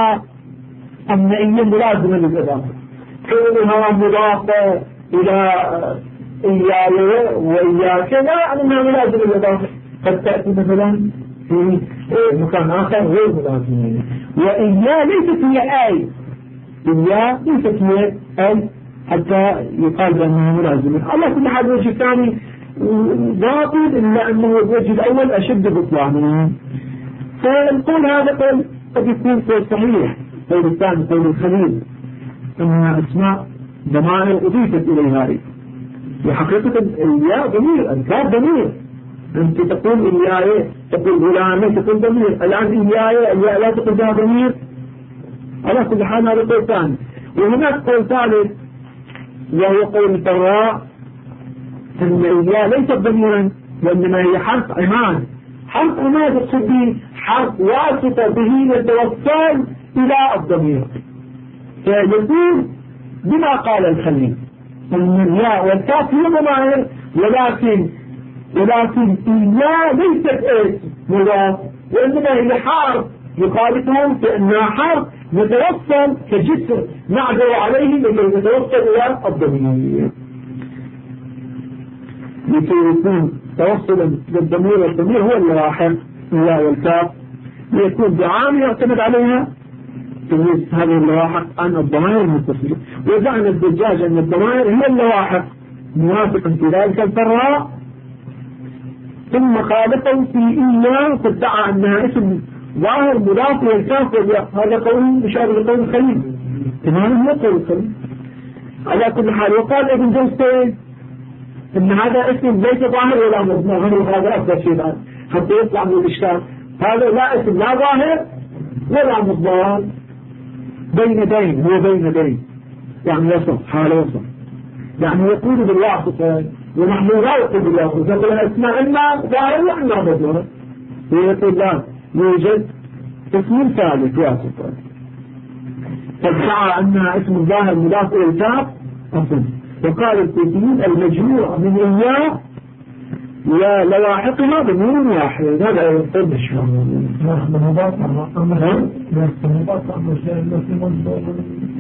أن هي ملازمة للإضافة، كونها مضافة إلى إياي وإياك لا يعني أنها ملازمة للإضافة، قد تأتي مثلا في مكان آخر غير ملازمة، وإيا ليست هي آي، إيا ليست هي آي حتى يقال بأنها ملازمة. على كل حال الوجه الثاني باطل إلا أنه الوجه الأول أشد بطلانه، فالقول هذا قد يكون قول صحيح. قول الثاني قول الخليل أنها أسماء ضمائر أضيفت إليها، وحقيقة الياء ضمير، الكاف ضمير، أنت تقول الياء تقول غلامي تقول ضمير، الآن الياء لا تقول بها ضمير. على كل حال هذا قول ثاني. وهناك قول ثالث وهو قول الفراء أن الياء ليست ضميرا وإنما هي حرف عماد. حرف عماد يقصد به حرف واسطة به يتوصل إلى الضمير، فيقول بما قال الخليل أن الياء والكاف هي ضمائر، ولكن الياء ليست اسم مضاف وإنما هي حرف يخالفهم، فإنها حرف يتوصل كجسر نعبر عليه لكي يتوصل إلى الضمير، لكي يكون توصلا للضمير، والضمير هو اللاحق الياء والكاف ليكون بعامل يعتمد عليها تمييز هذه اللواحق عن الضمائر المتصلة. وزعم الدجاج أن الضمائر هي اللواحق موافقا في ذلك الفراء، ثم خالفه في إياه فادعى أنها اسم ظاهر مضاف للكاف والياء. هذا قول مشابه لقول الخليل، تماما هو قول الخليل. على كل حال وقال ابن جوزتين ان هذا اسم ليس ظاهر ولا مضمر، هذا افضل شيء بعد حتى يطلع من الاشكال. هذا لا اسم لا ظاهر ولا مضمر، بين دين، هو بين دين يعني وسط، حال وسط، يعني يقول بالواسطة ونحن لا يقول بالواسطة، يقول الاسماء اما ظاهر واما مضمر، ويقول لا يوجد اسم ثالث واسطة، فادعى انها اسم الظاهر مضاف الى الكاف اصل. وقال الكوفيين المجموع من إياه ولواحقها ضمير واحد. هذا يقول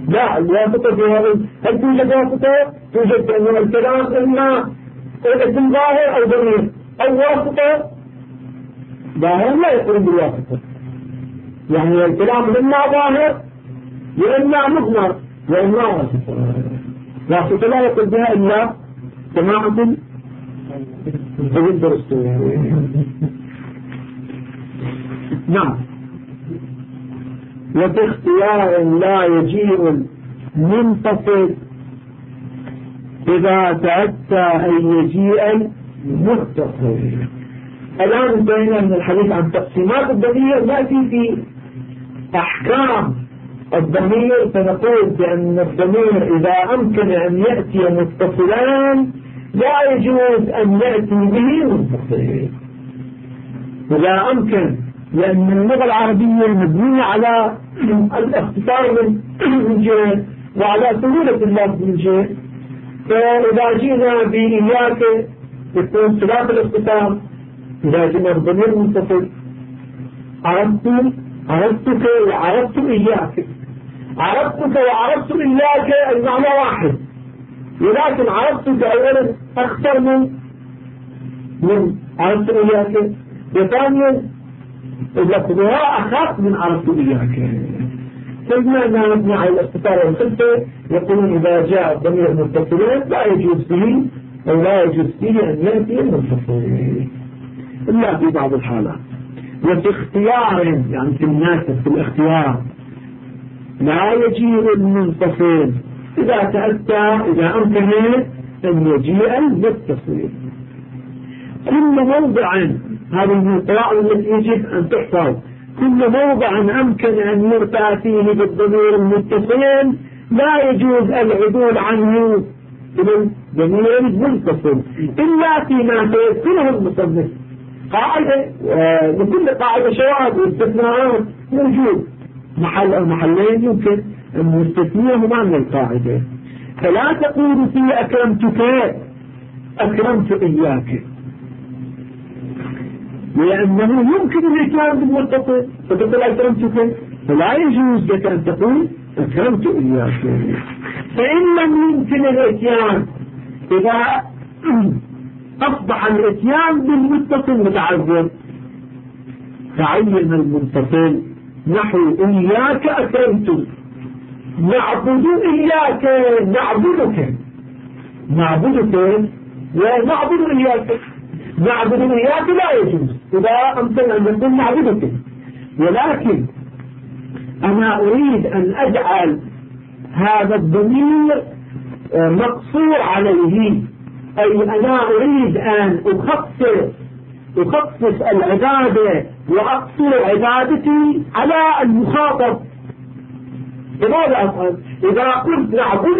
لا، الواسطة في هذا هل توجد واسطة؟ توجد بأن الكلام إما اسم ظاهر أو ضمير أو واسطة. ظاهر لا يقول بالواسطة، يعني الكلام إما ظاهر وإما مضمر وإما واسطة. واسطة لا يقول بها إلا جماعة الدرستوي. نعم. وباختيار لا يجيء المنفصل إذا تأتى أن يجيء المتصل. الآن انتهينا من الحديث عن تقسيمات الضمير، نأتي في أحكام الضمير، فنقول بأن الضمير إذا أمكن أن يأتي متصلان لا يجوز أن يأتي به منفصل إذا أمكن، لأن اللغة العربية مبنية على الاختصار من جهة وعلى سهولة اللفظ من جهة. فإذا جينا بإياك يكون ثلاث الاختصار، إذا جينا بضمير منفصل عرفتك وعرفت إياك، عرفتك وعرفت إياك المعنى واحد، ولكن عرفتك أولا أكثر من عرفت إياك، وثانيا لفظها أخف من عرفت إياك. فإذا أننا نبني على الاختصار والخلفة، يقولون إذا جاء الضمير متصلين لا يجوز به أو لا يجوز فيه أن يأتي المنفصل إلا في بعض الحالات. وفي اختيار يعني في الناسب في الاختيار لا يجيء المنفصل إذا تأتى إذا أمكن أن يجيء المتصل. كل موضع، هذه من القواعد التي يجب أن تحفظ، كل موضع أمكن أن يرتى فيه بالضمير المتصل لا يجوز العدول عنه إلى الضمير المنفصل إلا فيما سيذكره المصنف. قاعدة لكل قاعدة شواذ واستثناءات موجود، محل أو محلين يمكن أن نستثنيهما من القاعدة. فلا تقول في أكرمتك أكرمت إياك، لأنه يمكن الإتيان بالمتصل فتقول أكرمتك، فلا يجوز لك أن تقول أكرمت إياك. فإن لم يمكن الإتيان، إذا أصبح الإتيان بالمتصل متعذر، تعين المنفصل نحو إياك أكرمت، نعبد إياك نعبدك، نعبدك ونعبد إياك. نعبد إياك لا يجوز إذا أمكن أن نقول نعبدك، ولكن أنا أريد أن أجعل هذا الضمير مقصور عليه، أي أنا أريد أن أخصص العبادة وأقصر عبادتي على المخاطب. لماذا أفعل؟ إذا قلت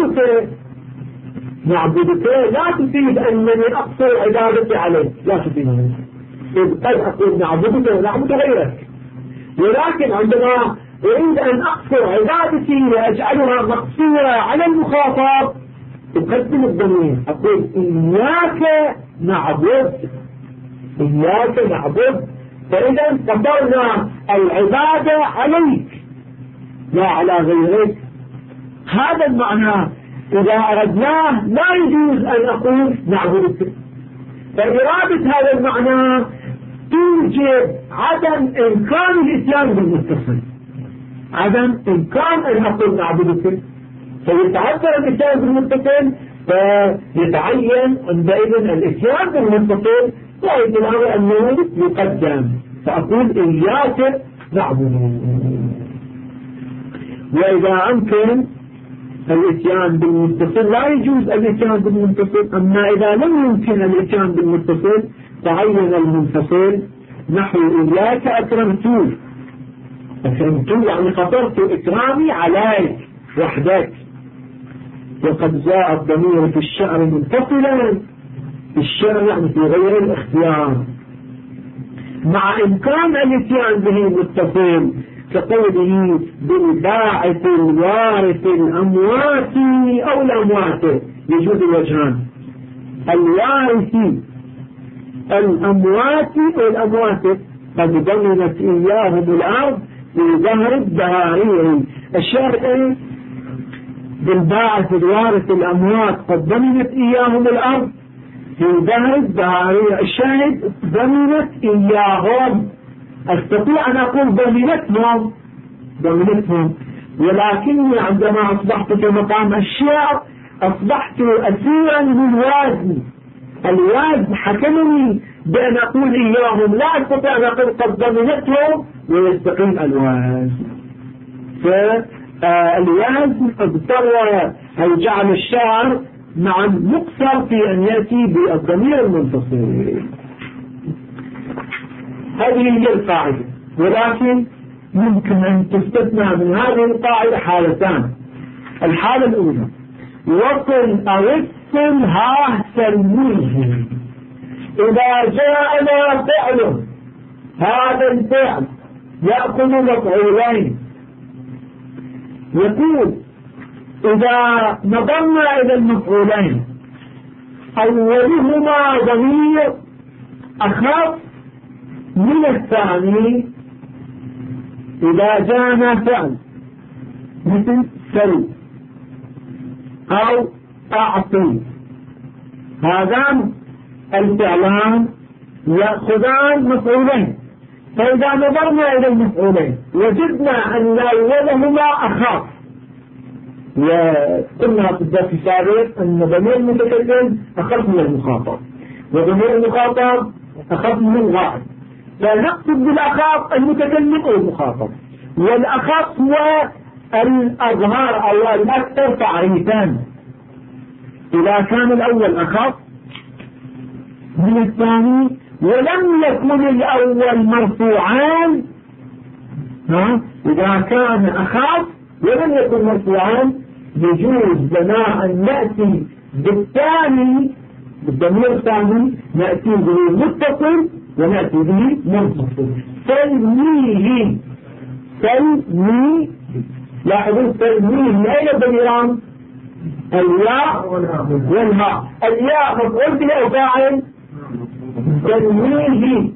نعبدك لا تفيد أنني أقصر عبادتي عليه، لا تفيد. قد أقول نعبدك ونعبد غيرك، ولكن عندما أريد أن أقصر عبادتي وأجعلها مقصورة على المخاطب أقدم الضمير، أقول إياك نعبد، إياك نعبد. فإذا قصرنا العبادة عليك لا على غيرك. هذا المعنى إذا أردناه لا يجوز أن أقول نعبدك. فإرادة هذا المعنى توجب عدم إمكان الإتيان بالمتصل، عدم إمكان أن أقول نعبدك، فيتعذر الإتيان بالمتصل، فيتعين عندئذ الإتيان بالمتصل وإذن الأمر أنه يقدم، فأقول إياك نعبد. وإذا أمكن الإتيان بالمتصل لا يجوز الإتيان بالمتصل. أما إذا لم يمكن الإتيان بالمتصل تعين المنفصل نحو إياك أكرمت يعني قصرت إكرامي عليك وحدك. وقد جاء الضمير في الشعر منفصلا، في الشعر يعني في غير الاختيار، مع إمكان الإتيان به متصل كقوله بالباعث الوارث الأموات أو الأموات، يجوز الوجهان، الوارث الأموات والأموات قد ضمنت إياهم الأرض في ظهر الدهارير. الشاهد بالباعث الوارث الأموات قد ضمنت إياهم الأرض في ظاهر الشاهد ضمنت إياهم. أستطيع أن أقول ضمنتهم، ولكني عندما أصبحت في مقام الشعر أصبحت أسيرا للوازن. الوازن حكمني بأن أقول إياهم، لا أستطيع أن أقول قد ضمنتهم ويستقيم الوازن. فالوازن اضطر أن جعل الشعر مع مقصر في أن يأتي بالضمير المنفصل. هذه هي القاعدة، ولكن ممكن أن تستثنى من هذه القاعدة حالتان. الحالة الأولى وصل أو اسم ها سلميه. إذا جاءنا فعل، هذا الفعل يأخذ مفعولين. يقول إذا نظرنا إلى المفعولين أولهما ضمير أخف من الثاني، إذا جاءنا فعل مثل سل أو أعطي، هذان الفعلان يأخذان مفعولين. فإذا نظرنا إلى المفعولين وجدنا أن أولهما أخف، وقلنا في الدرس السابق أن ضمير المتكلم أخف من المخاطب، وضمير المخاطب أخف من الغائب، فنقصد بالأخف المتكلم أو المخاطب، والأخف هو الأظهار أو الأكثر تعريفا. إذا كان الأول أخف من الثاني ولم يكن الأول مرفوعان، إذا كان أخف ولم يكن مرفوعان يجوز لنا أن نأتي بالثاني بالضمير الثاني، نأتي به متصل ونأتي به منفصل. سلميه، لاحظوا سلميه من أين الضميران؟ الياء والهاء. الياء مفعول به أو فاعل؟ سلميه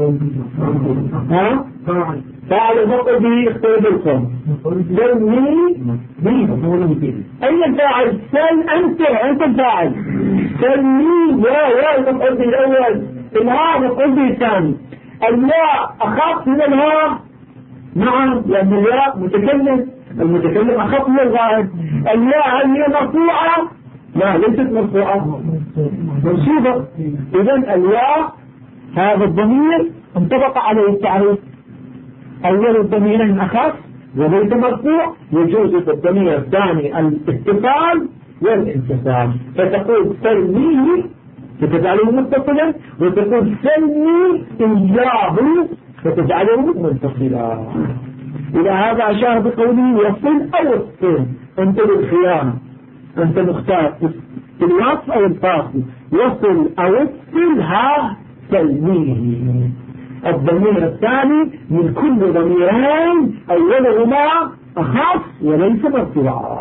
فاعل مفعول به اختلف القوم. سلميه أين الفاعل؟ سل أنت الفاعل. سلميه يا مفعول به الأول، الهاء مفعول به الثاني. الياء أخف من الهاء، نعم، لأن الياء متكلم، المتكلم أخف من الغائب. الياء هل هي مرفوعة؟ لا، ليست مرفوعة، منصوبة. إذن الياء هذا الضمير انطبق عليه التعريف، أول الضميرين أخف وليس مرفوع، يجوز في الضمير الثاني الاتصال والانفصال، فتقول سلميه فتجعله متصلا، وتقول سلمي إياه فتجعله منفصلا. إلى هذا أشار بقوله وصل أو وصل، أنت للخيانة، أنت مختار في الوصف أو الفاصل، وصل أو وصل ها سلميه. الضمير الثاني من كل ضميرين أولهما أخف وليس مرفوعا.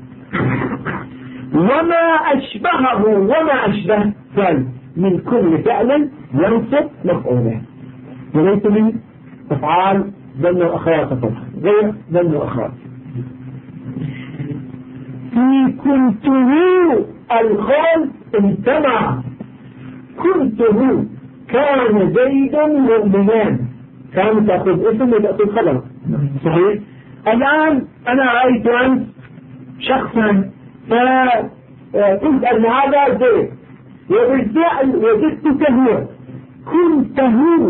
وما أشبه فعل من كل فعل ينصب مفعوله، وليس من أفعال ذن الأخوات طبعا، غير ذن الأخوات. في كنته الخلق انتمع، كنته كان زيد مؤمنان، كان تأخذ اسم وتأخذ خبر، صحيح؟ الآن أنا رأيت أنت شخصا فقلت أن هذا زيد، وبالفعل وجدتك هو، كنت هو،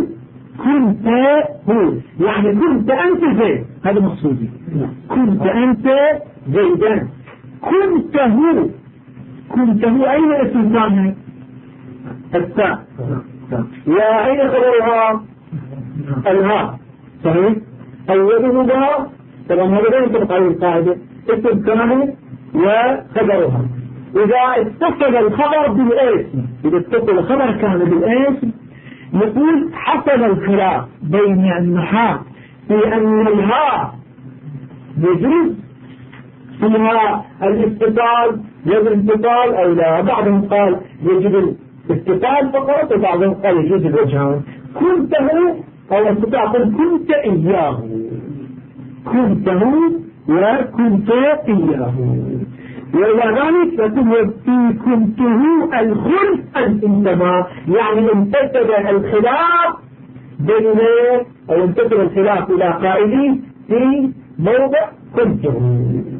يعني كنت أنت زيد، هذا مقصودي، كنت أنت زيدان، كنت هو أين اسم ثاني؟ التاء، وأين خبرها؟ الهاء، صحيح؟ أولهما طبعا هذا لا ينطبق عليه القاعدة، اسم ثاني وخبرها. إذا اتصل الخبر بالاسم، إذا اتصل الخبر كان بالاسم، نقول حصل الخلاف بين النحاة في أن الهاء يجوز فيها الاتصال والانفصال أو لا. بعضهم قال يجب الاتصال فقط، وبعضهم قال يجوز الوجهان. كنته أو استطاع قل كنت إياه، كنته وكنت إياه. وإلى ذلك يقول في كنته الخلف الانتماء، يعني انتسب الخلاف بين أو انتسب الخلاف إلى قائله في موضع كنته.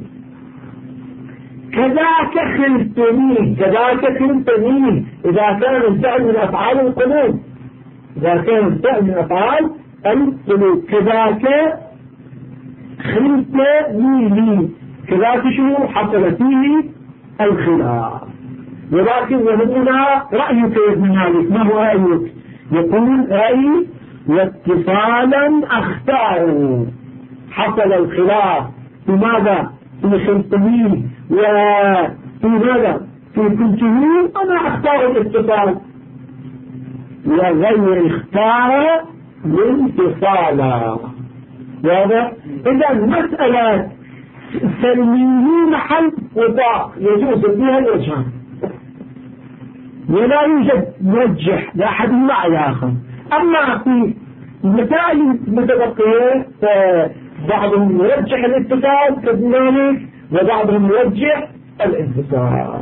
كذاك خلتني، كذاك خلتني إذا كان الفعل من أفعال القلوب، إذا كان الفعل من أفعال القلوب. كذاك خلتني، كذاك شنو حصل فيه الخلاف. ولكن وهنا رأيك يا ابن مالك، ما هو رأيك؟ يقول رأي واتصالا أختار، حصل الخلاف في ماذا؟ في خلتني، وفي ماذا؟ في كنته. أنا أختار الاتصال، وغير اختار الانتصال. واضح؟ إذا مسألة سلميه محل وضع يجوز فيها الوجهان، ولا يوجد مرجح لأحد مع الآخر. أما في المسائل المتبقية فبعضهم يرجح الاتصال كذلك، وبعضهم يرجح الانتصال.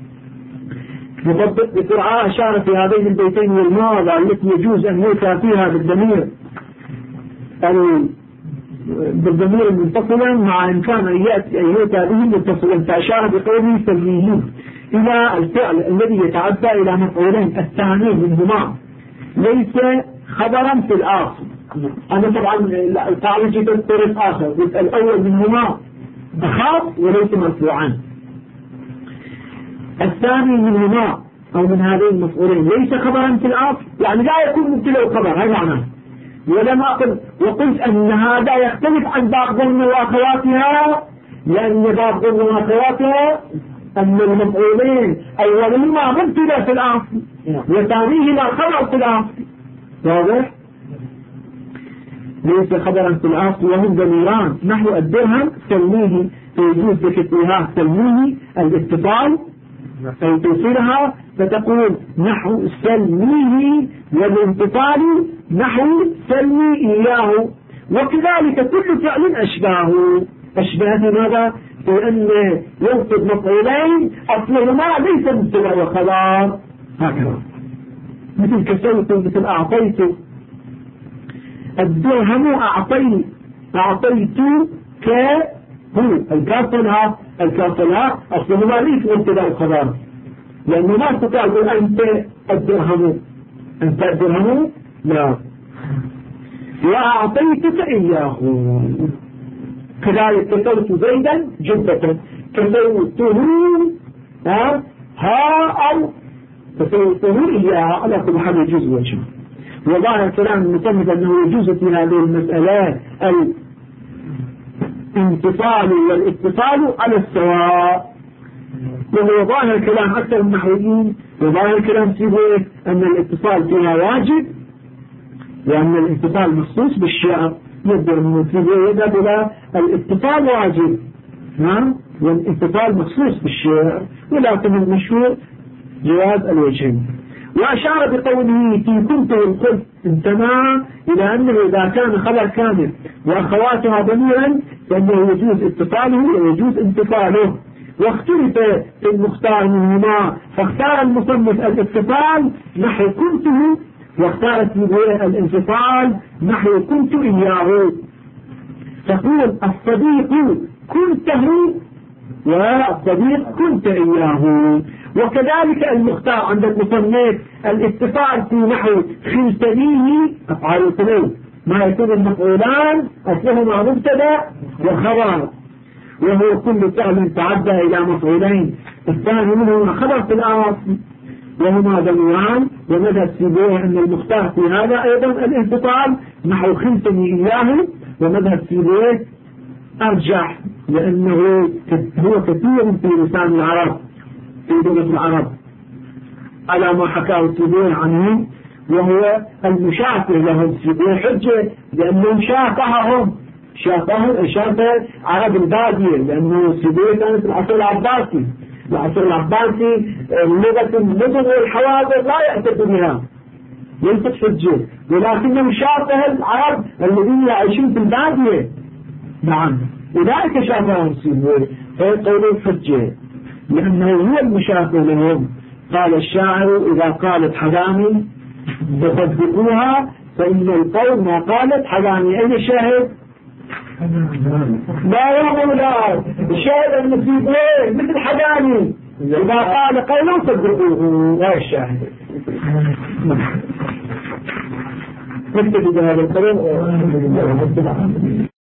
نطبق بسرعة. أشار في هذين البيتين والماضي التي يجوز أن يؤتى فيها بالضمير المتصلا مع إمكان أن يؤتى به متصلا، فأشار بقوله سلميه إلى الفعل الذي يتعدى إلى مفعولين، الثاني منهما ليس خبرا في الآخر. أنا طبعا القاعدة بطريق آخر، الأول منهما خاص وليس مرفوعا، الثاني منهما أو من هذين المفعولين ليس خبرا في الآخر، يعني لا يكون مبتدأ وخبر، هذا معناه. ولم أقل وقلت أن هذا يختلف عن باب ظن وأخواتها، لأن باب ظن وأخواتها أن المفعولين أولهما مبتدأ في الأصل وثانيهما خبر في الأصل. واضح؟ ليس خبرا في الأصل وهم ضميران نحو الدرهم سلميه، فيجوز بكتبها سلميه الاتصال أي توصيلها، فتقول نحو سلميه، والانتصال نحو سلمي إياه. وكذلك كل فعل أشباه ماذا؟ لأن ينصب مفعولين أصلهما ليس مبتدأ وخبر، هكذا مثل كسوت، مثل أعطيت. الدرهم أعطيت هو الكافلها أصلهما ليس مبتدأ وخبر، لأنه ما تقول أنت الدرهم، أنت الدرهم لا، وأعطيتك إياه. كذلك كسوت زيدا جبة، كسوته أو كسوته إياه، على كل حال يجوز وجهه. وظاهر كلام المصنف أنه يجوز في هذه المسألة الانتصال والاتصال على السواء، وهو ظاهر كلام أكثر النحويين، وظاهر كلام سيبويه أن الاتصال فيها واجب، وأن الاتصال مخصوص بالشعر. يبدأ من سيبويه يذهب إلى الاتصال واجب، والاتصال مخصوص بالشعر، ولكن المشهور جواز الوجهين. وأشار بقوله في كنته الخلف انتمى إلى أنه إذا كان خبر كامل وأخواتها ضميرا فإنه يجوز اتصاله ويجوز انتصاله. واختلف في المختار منهما، فاختار المصنف الاتصال نحو كنته، واختار سيبويه الانفصال نحو كنت إياه. تقول الصديق كنته والصديق كنت إياه. وكذلك المختار عند المصنف الاتصال في نحو خلتنيه أفعال القلوب، ما يكون المفعولان أصلهما مبتدأ وخبر، وهو كل فعل تعدى إلى مفعولين، الثاني منهما خبر في الأصل وهما ضميران. ومذهب سيبويه أن المختار في هذا أيضا الانفصال نحو خلتني إياه، ومذهب سيبويه أرجح لأنه هو كثير في لسان العرب في لغة العرب على ما حكاه سيبويه عنه، وهو المشافه لهم. سيبويه حجة لأنه شافه عرب البادية، لأنه سيبويه كانت في العصر العباسي. العصر العباسي لغة المدن والحواضر لا يعتد بها، ليست حجة، ولكنه شافه العرب الذين يعيشون في البادية. نعم، أولئك شافهم سيبويه فيقولون حجة. لأنه هو المشافه لهم. قال الشاعر إذا قالت حرامي فصدقوها فإن القول ما قالت حرامي. أين الشاهد؟ لا يا مولاي، الشاهد النسيب ايه مثل حرامي إذا قال قولا صدقوه. لا الشاهد نكتب بهذا القدر.